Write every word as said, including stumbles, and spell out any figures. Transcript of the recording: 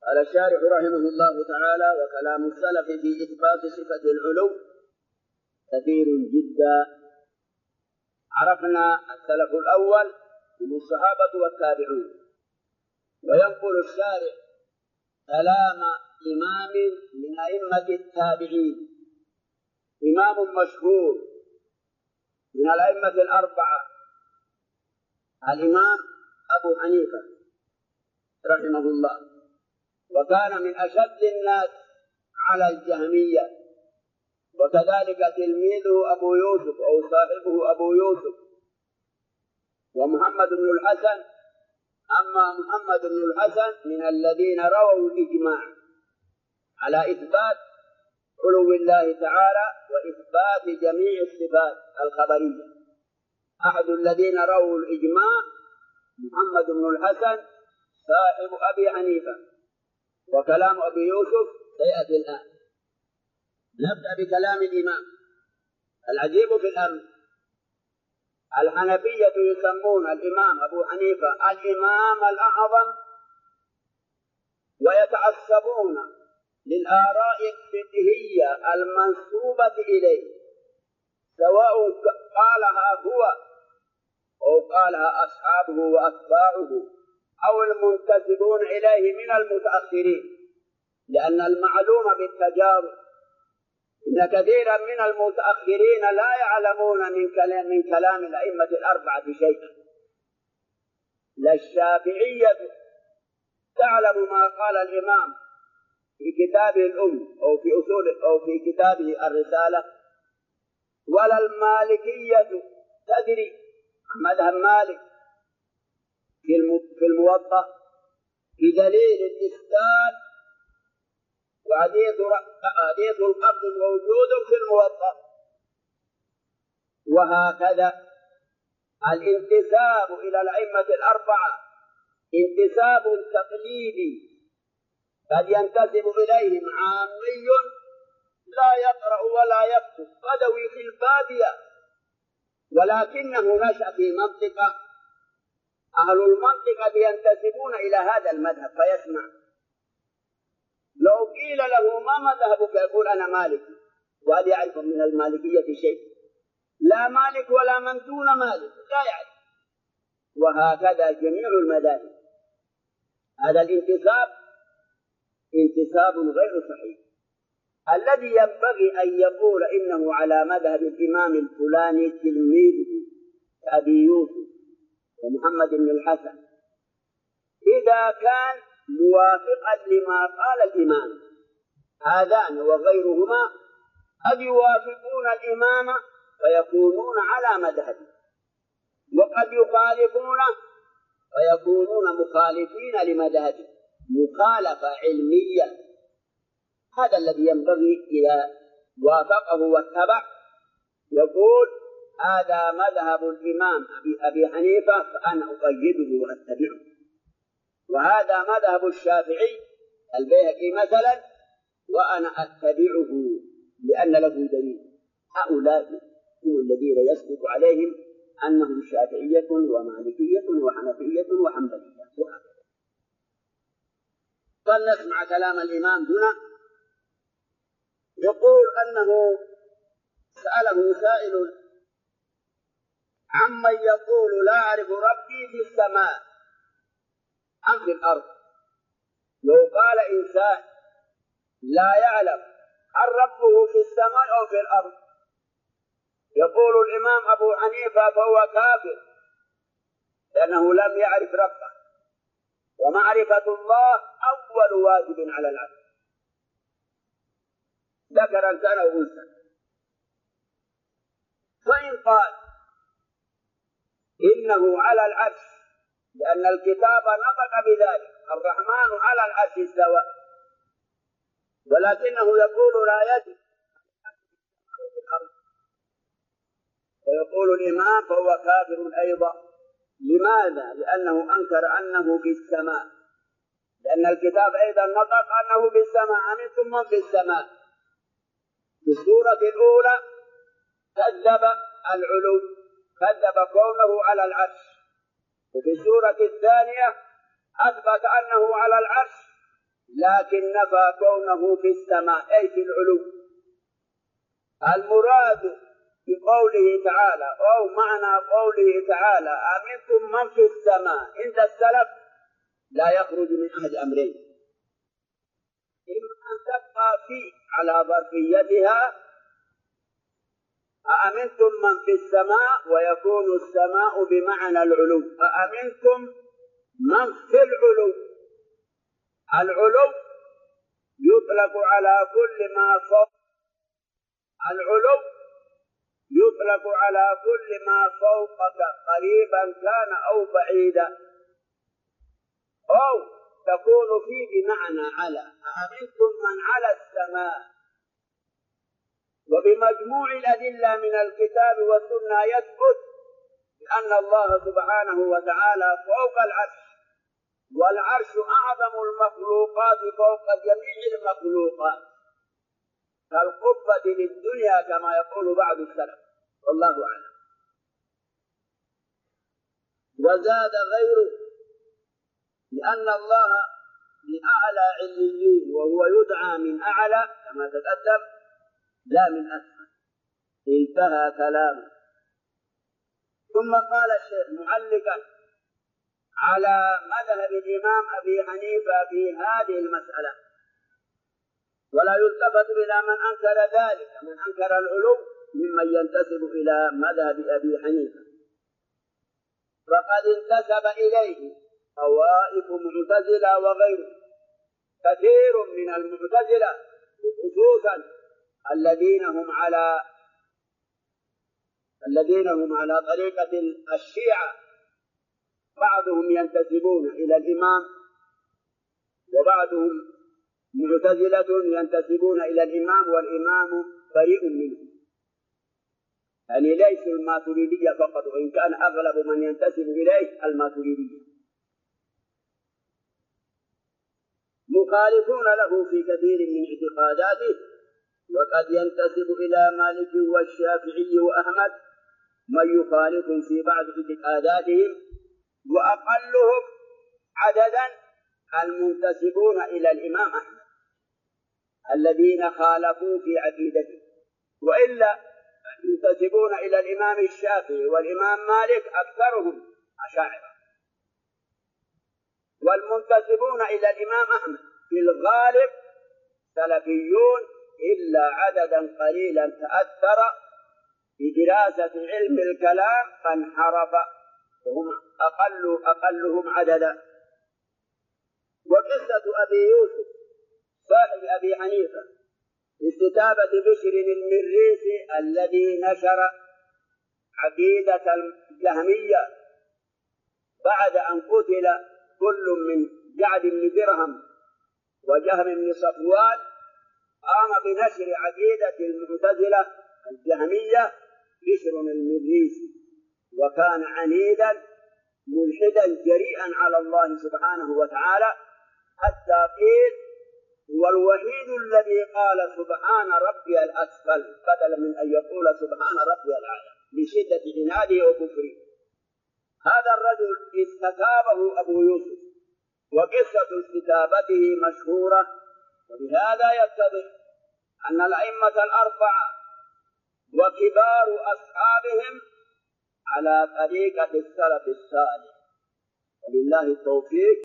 قال الشارح رحمه الله تعالى: وكلام السلف في إثبات صفة العلو كثير جدا. عرفنا السلف الأول هم الصحابة والتابعون، وينقل الشارع كلام إمام من أئمة التابعين، إمام مشهور من الأئمة الأربعة، الإمام أبو حنيفة رحمه الله، وكان من أشد الناس على الجهمية، وكذلك تلميذه أبو يوسف أو صاحبه أبو يوسف ومحمد بن الحسن. أما محمد بن الحسن من الذين رووا الإجماع على إثبات علو الله تعالى وإثبات جميع الصفات الخبرية. أحد الذين رووا الإجماع محمد بن الحسن صاحب أبي حنيفة، وكلام أبي يوسف سيأتي الآن. نبدأ بكلام الإمام. العجيب في الأمر الحنفية يسمون الإمام أبو حنيفة الإمام الأعظم، ويتعصبون للآراء الفقهية المنسوبة إليه، سواء قالها هو أو قالها أصحابه وأتباعه أو المنتسبون إليه من المتأخرين، لأن المعلوم بالتجارب إن كثيرا من المتأخرين لا يعلمون من كلام, من كلام الأئمة الأربعة شيئا. لا الشافعية تعلم ما قال الإمام في كتابه الأم أو في أصول أو في كتابه الرسالة، ولا المالكية تدري مذهب مالك في الموطأ بدليل الإسناد، وحديث القبض موجود في الموطأ. وهكذا الانتساب إلى الأئمة الأربعة انتساب تقليدي، قد ينتسب إليهم عامي لا يقرأ ولا يكتب بدوي في البادية، ولكنه نشأ في منطقة أهل المنطقة ينتسبون إلى هذا المذهب فيسمع. لو قيل له ما مذهبك يقول أنا مالك، وهل يعرف من المالكية شيء؟ لا مالك ولا من دون مالك لا يعرف. وهكذا جميع المذاهب. هذا الانتساب انتساب غير صحيح. الذي ينبغي أن يقول إنه على مذهب الإمام الفلاني تلميذه أبي يوسف ومحمد بن الحسن إذا كان موافقا لما قال الإمام. هذان وغيرهما قد يوافقون الإمام فيكونون على مذهبه، وقد يخالفونه فيكونون مخالفين لمذهبه مخالفة علمية. هذا الذي ينبغي إذا وافقه واتبع يقول هذا مذهب الإمام أبي, أبي حنيفة فأنا أقيده وأتبعه، وهذا مذهب الشافعي البيهقي مثلا وأنا أتبعه لأن له دليل. هؤلاء هم الذين يسبق عليهم أنهم شافعية ومالكية وحنفية وحنبلية وهكذا. فلنسمع كلام الإمام هنا. يقول أنه سأله سائل عمن يقول لا أعرف ربي في السماء أم في الأرض. لو قال إنسان لا يعلم هل ربه في السماء أو في الأرض، يقول الإمام أبو حنيفة فهو كافر، لأنه لم يعرف ربه، ومعرفة الله أول واجب على العبد ذكرا كان أو أنثى. فإن قال إنه على العرش لأن الكتاب نطق بذلك، الرحمن على العرش استوى، ولكنه يقول لا يدري في الأرض، ويقول الإمام فهو كافر أيضا. لماذا؟ لأنه أنكر أنه في السماء، لأن الكتاب أيضا نطق أنه في السماء. أمنتم من في السماء. في السورة الأولى كذب العلو، كذب كونه على العرش، وفي السورة الثانية أثبت أنه على العرش لكن نفى كونه في السماء أي في العلو. المراد بقوله تعالى أو معنى قوله تعالى أمنتم من في السماء عند السلف لا يخرج من أحد أمرين: إما أن تبقى في على ظرفيتها أأمنتم من في السماء ويكون السماء بمعنى العلو، أأمنتم من في العلو. العلو يطلق على كل ما فوق العلو يطلق على كل ما فوقك قريبا كان أو بعيدا، أو تكون فيه بمعنى على، أأمنتم من على السماء. وبمجموع الأدلة من الكتاب والسنة يثبت بأن الله سبحانه وتعالى فوق العرش، والعرش أعظم المخلوقات فوق جميع المخلوقات، كالقبة للدنيا كما يقول بعض السلف، والله أعلم. وزاد غيره لأن الله لأعلى عليين، وهو يدعى من أعلى كما تقدم لا من أسفل. انتهى كلامه. ثم قال الشيخ معلقا على مذهب الإمام أبي حنيفة في هذه المسألة: ولا يلتفت إلى من أنكر ذلك، من أنكر العلو ممن ينتسب إلى مذهب أبي حنيفة، فقد انتسب إليه طوائف معتزلة وغيره، كثير من المعتزلة خصوصا الذين هم على الذين هم على طريقة الشيعة، بعضهم ينتسبون إلى الإمام وبعضهم معتزلة ينتسبون إلى الإمام والإمام بريء منه، يعني ليسوا الماتريدية فقط، وإن كان أغلب من ينتسب إليه الماتريدية، مخالفون له في كثير من اعتقاداته. وقد ينتسب إلى مالك والشافعي وأحمد من يخالف في بعض اعتقاداتهم، وأقلهم عددا المنتسبون إلى الإمام أحمد الذين خالفوا في عقيدته، وإلا المنتسبون إلى الإمام الشافعي والإمام مالك أكثرهم أشاعرة، والمنتسبون إلى الإمام أحمد في الغالب سلفيون، إلا عددا قليلا تأثر بدراسة علم الكلام فانحرف، وهم أقل أقلهم عددا. وقصة أبي يوسف صاحب أبي حنيفة استتابة بشر المريسي الذي نشر عقيدة الجهمية بعد أن قتل كل من جعد بن درهم وجهم بن صفوان، قام بنشر عقيدة المعتزلة الجهمية بشر المريسي، وكان عنيدا ملحدا جريئا على الله سبحانه وتعالى، حتى قيل هو الوحيد الذي قال سبحان ربي الأسفل بدلا من أن يقول سبحان ربي الأعلى لشدة عناده وكفره. هذا الرجل استتابه أبو يوسف، وقصة استتابته مشهورة، وبهذا يتضح أن الأئمة الأربعة وكبار أصحابهم على طريقة السلف الصالح، وبالله التوفيق.